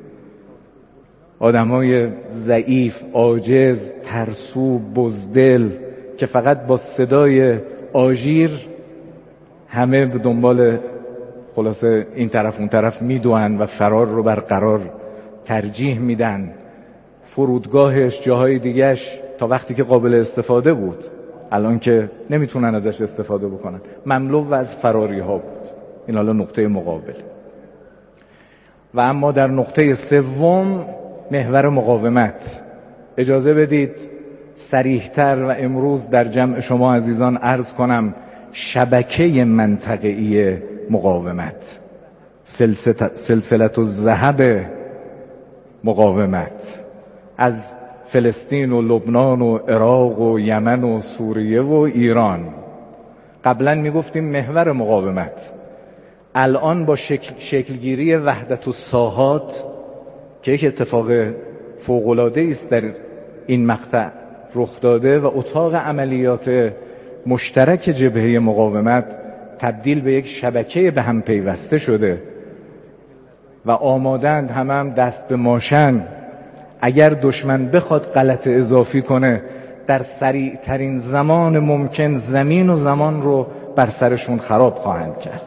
آدمای ضعیف، عاجز، ترسو، بزدل که فقط با صدای آژیر همه به دنبال خلاصه این طرف اون طرف میدوئن و فرار رو برقرار ترجیح میدن. فرودگاهش، جاهای دیگهش تا وقتی که قابل استفاده بود، الان که نمیتونن ازش استفاده بکنن، مملو و از فراری ها بود. این حالا نقطه مقابل. و اما در نقطه سوم، محور مقاومت، اجازه بدید صریح‌تر و امروز در جمع شما عزیزان عرض کنم شبکه منطقه‌ای مقاومت، سلسلة الذهب مقاومت، از فلسطین و لبنان و عراق و یمن و سوریه و ایران. قبلا میگفتیم محور مقاومت، الان با شکل شکلگیری وحدت الساحات که یک اتفاق فوق‌العاده است در این مقطع رخ داده و اتاق عملیات مشترک جبهه مقاومت تبدیل به یک شبکه به هم پیوسته شده و آمادند هم هم دست به ماشن اگر دشمن بخواد غلط اضافی کنه در سریع ترین زمان ممکن زمین و زمان رو بر سرشون خراب خواهند کرد.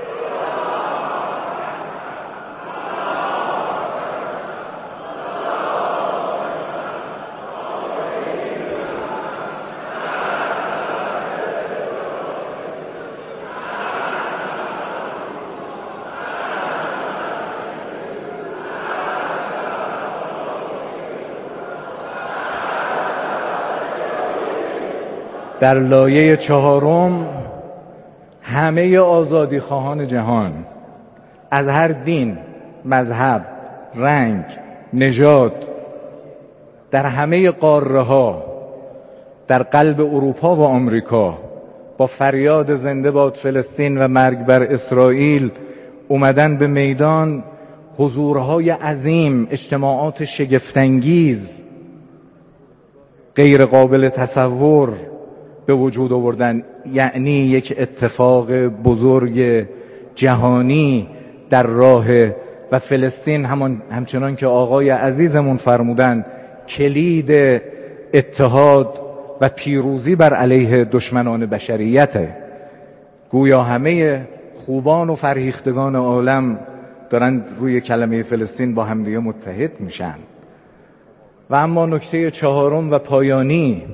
در لایه چهارم همه آزادی خواهان جهان از هر دین، مذهب، رنگ، نژاد در همه قاره ها، در قلب اروپا و آمریکا با فریاد زنده باد فلسطین و مرگ بر اسرائیل اومدن به میدان، حضورهای عظیم، اجتماعات شگفت‌انگیز غیر قابل تصور به وجود آوردن. یعنی یک اتفاق بزرگ جهانی در راه و فلسطین همون همچنان که آقای عزیزمون فرمودن کلید اتحاد و پیروزی بر علیه دشمنان بشریته. گویا همه خوبان و فرهیختگان عالم دارن روی کلمه فلسطین با همدیگه متحد میشن. و اما نکته چهارم و پایانی،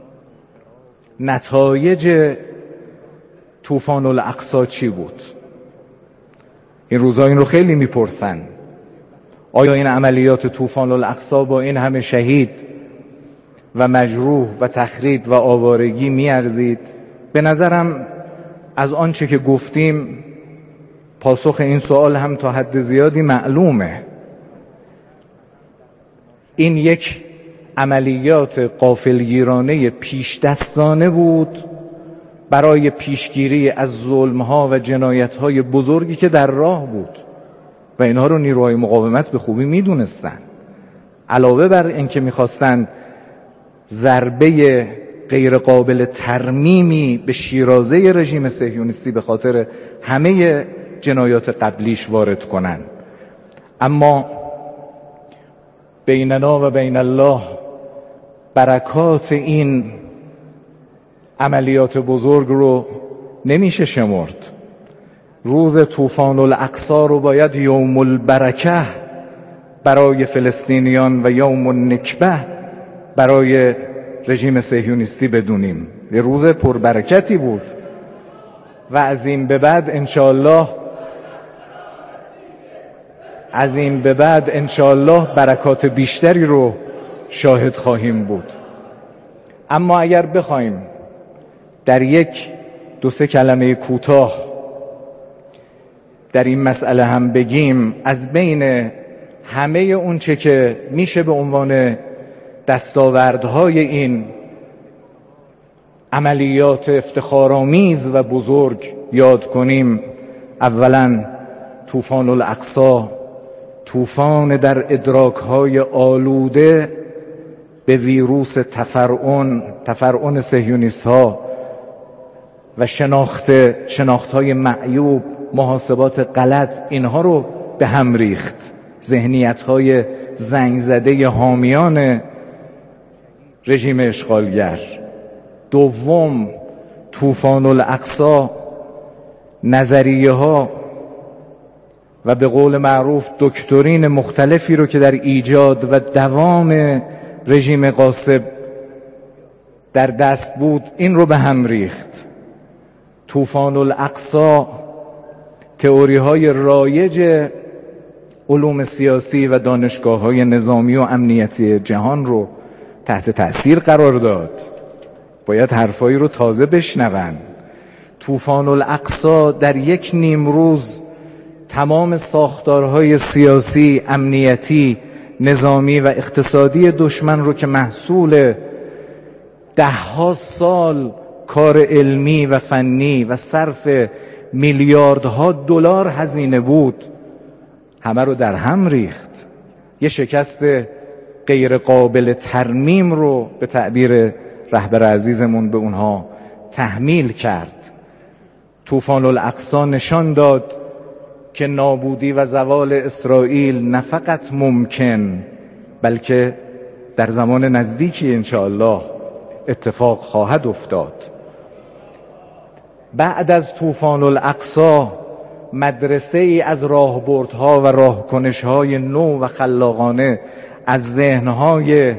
نتایج طوفان الاقصی چی بود؟ این روزا این رو خیلی میپرسن. آیا این عملیات طوفان الاقصی با این همه شهید و مجروح و تخریب و آوارگی میارزید؟ به نظرم از آنچه که گفتیم پاسخ این سوال هم تا حد زیادی معلومه. این یک عملیات غافلگیرانه پیش دستانه بود برای پیشگیری از ظلم‌ها و جنایت‌های بزرگی که در راه بود و اینها رو نیروهای مقاومت به خوبی می‌دونستن. علاوه بر اینکه می‌خواستن ضربه غیر قابل ترمیمی به شیرازه رژیم صهیونیستی به خاطر همه جنایات قبلیش وارد کنن، اما بیننا و بین الله برکات این عملیات بزرگ رو نمیشه شمرد. روز طوفان الاقصی رو باید یوم البرکه برای فلسطینیان و یوم النکبه برای رژیم صهیونیستی بدونیم. یه روز پربرکتی بود و از این به بعد انشاءالله از این به بعد انشاءالله برکات بیشتری رو شاهد خواهیم بود. اما اگر بخوایم در یک دو سه کلمه کوتاه در این مسئله هم بگیم، از بین همه اون چه که میشه به عنوان دستاوردهای این عملیات افتخارآمیز و بزرگ یاد کنیم، اولا طوفان الاقصی، طوفان در ادراک‌های آلوده به ویروس تفرعن تفرعن صهیونیست‌ها و شناخت شناخت‌های معیوب، محاسبات غلط، اینها رو به هم ریخت. ذهنیت‌های زنگ زده حامیان رژیم اشغالگر. دوم، طوفان الاقصی نظریه‌ها و به قول معروف دکترین مختلفی رو که در ایجاد و دوام رژیم غاصب در دست بود، این رو به هم ریخت. طوفان الاقصی تئوری‌های رایج علوم سیاسی و دانشگاه‌های نظامی و امنیتی جهان رو تحت تأثیر قرار داد. باید حرفایی رو تازه بشنون. طوفان الاقصی در یک نیم روز تمام ساختارهای سیاسی، امنیتی، نظامی و اقتصادی دشمن رو که محصول دهها سال کار علمی و فنی و صرف میلیاردها دلار هزینه بود، همه رو در هم ریخت. یه شکست غیر قابل ترمیم رو به تعبیر رهبر عزیزمون به اونها تحمیل کرد. طوفان الاقصی نشان داد که نابودی و زوال اسرائیل نه فقط ممکن، بلکه در زمان نزدیکی انشاءالله اتفاق خواهد افتاد. بعد از طوفان الاقصی مدرسه ای از راهبردها و راهکنش‌های نو و خلاقانه از ذهن‌های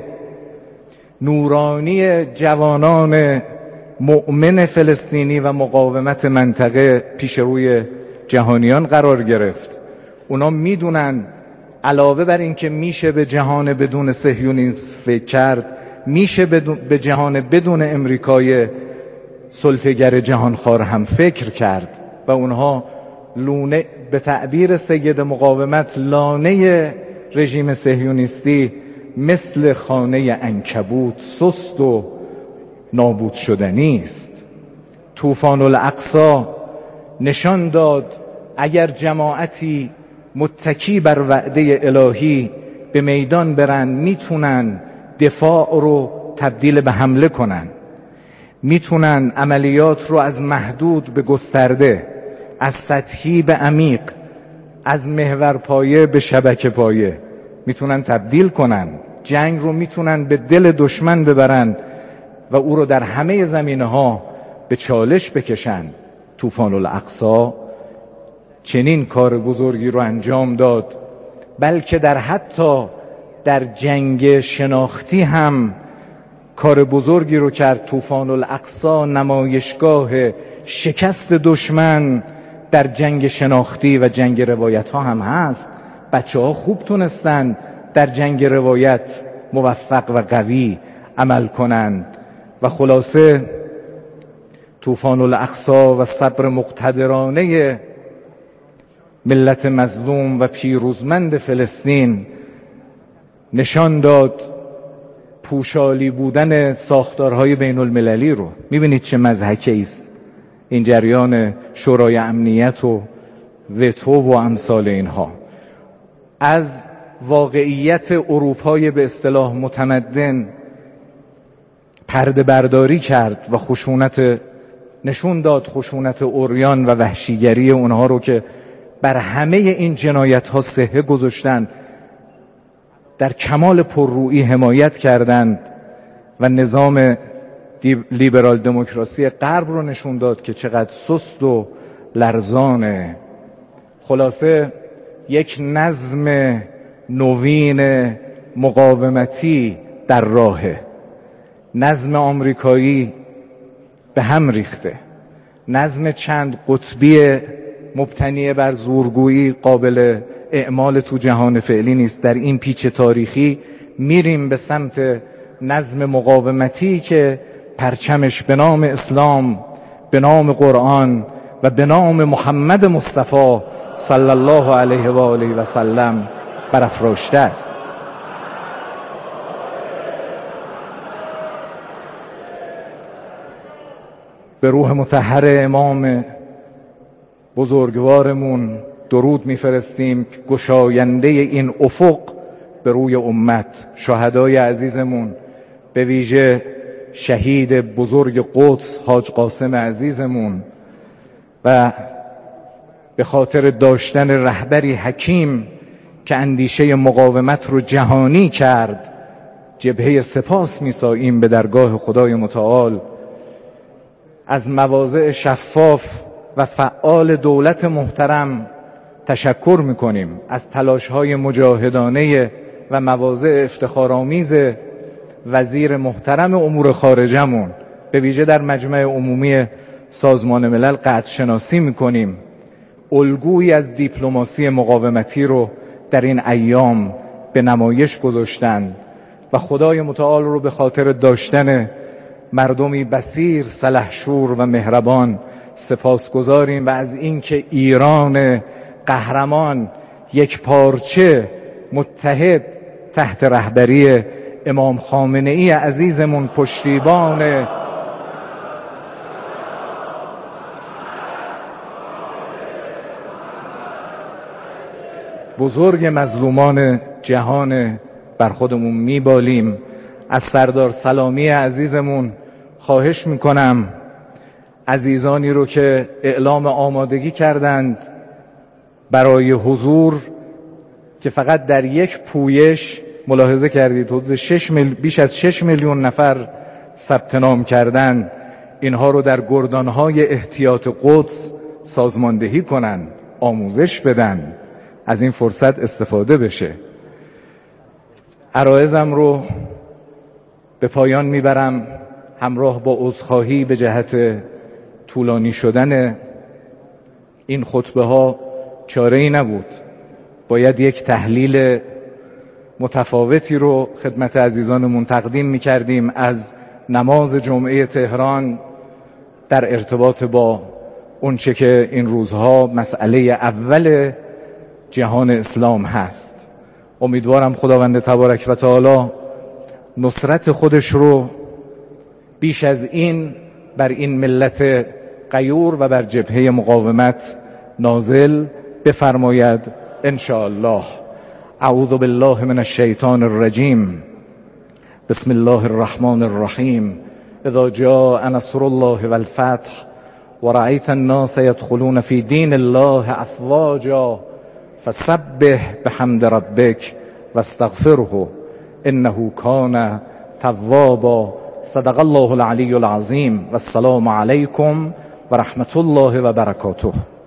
نورانی جوانان مؤمن فلسطینی و مقاومت منطقه پیش روی جهانیان قرار گرفت. اونا میدونن علاوه بر این که میشه به جهان بدون صهیونیسم فکر کرد، میشه به جهان بدون امریکای سلطه‌گر جهانخوار هم فکر کرد و اونها لونه، به تعبیر سید مقاومت، لانه رژیم صهیونیستی مثل خانه عنکبوت سست و نابود شدنی است. طوفان الاقصی نشان داد اگر جماعتی متکی بر وعده الهی به میدان برن، میتونن دفاع رو تبدیل به حمله کنن، میتونن عملیات رو از محدود به گسترده، از سطحی به عمیق، از محور پایه به شبکه پایه میتونن تبدیل کنن. جنگ رو میتونن به دل دشمن ببرن و او رو در همه زمینه ها به چالش بکشن. طوفان الاقصی چنین کار بزرگی رو انجام داد، بلکه در حتی در جنگ شناختی هم کار بزرگی رو کرد. طوفان الاقصی نمایشگاه شکست دشمن در جنگ شناختی و جنگ روایت ها هم هست. بچه ها خوب تونستن در جنگ روایت موفق و قوی عمل کنن و خلاصه طوفان الاقصی و صبر مقتدرانه ملت مظلوم و پیروزمند فلسطین نشان داد پوشالی بودن ساختارهای بین المللی رو. میبینید چه مضحکه‌ای است این جریان شورای امنیت و وتو و امثال اینها. از واقعیت اروپای به اصطلاح متمدن پرده برداری کرد و خشونت نشون داد، خشونت عریان و وحشیگری اونها رو که بر همه این جنایت ها صحه گذاشتن، در کمال پررویی حمایت کردند و نظام لیبرال دموکراسی غرب رو نشون داد که چقدر سست و لرزانه. خلاصه یک نظم نوین مقاومتی در راهه. نظم آمریکایی به هم ریخته، نظم چند قطبی مبتنی بر زورگویی قابل اعمال تو جهان فعلی نیست. در این پیچ تاریخی میریم به سمت نظم مقاومتی که پرچمش به نام اسلام، به نام قرآن و به نام محمد مصطفی صلی الله علیه و آله و سلم برافراشته است. به روح مطهر امام بزرگوارمون درود میفرستیم که گشاینده این افق به روی امت. شهدای عزیزمون، به ویژه شهید بزرگ قدس حاج قاسم عزیزمون، و به خاطر داشتن رهبری حکیم که اندیشه مقاومت رو جهانی کرد، جبهه سپاس میساییم به درگاه خدای متعال. از مواضع شفاف و فعال دولت محترم تشکر میکنیم، از تلاش‌های مجاهدانه و مواضع افتخارآمیز وزیر محترم امور خارجمون. به ویژه در مجمع عمومی سازمان ملل قدر شناسی میکنیم. الگویی از دیپلماسی مقاومتی رو در این ایام به نمایش گذاشتن و خدای متعال رو به خاطر داشتن مردمی بصیر، سلحشور و مهربان سپاسگزاریم و از اینکه ایران قهرمان یک پارچه متحد تحت رهبری امام خامنه ای عزیزمون، پشتیبان بزرگ مظلومان جهان، بر خودمون میبالیم. از سردار سلامی عزیزمون خواهش میکنم عزیزانی رو که اعلام آمادگی کردند برای حضور، که فقط در یک پویش ملاحظه کردید حدود شش مل... بیش از شش میلیون نفر ثبت نام کردند، اینها رو در گردانهای احتیاط قدس سازماندهی کنن، آموزش بدن، از این فرصت استفاده بشه. عرایضم رو به پایان میبرم همراه با عذرخواهی به جهت طولانی شدن این خطبه ها. چاره‌ای نبود، باید یک تحلیل متفاوتی رو خدمت عزیزانمون تقدیم میکردیم از نماز جمعه تهران در ارتباط با اونچه که این روزها مسئله اول جهان اسلام هست. امیدوارم خداوند تبارک و تعالی نصرت خودش رو بیش از این بر این ملت غیور و بر جبهه مقاومت نازل بفرماید ان شاء الله. اعوذ بالله من الشیطان الرجیم. بسم الله الرحمن الرحیم. اذا جاء نصر الله والفتح ورأيت الناس يدخلون في دين الله افواجا فسبح بحمد ربك واستغفره انه كان توابا. صدق الله العلی العظیم و السلام علیکم و رحمت الله و برکاته.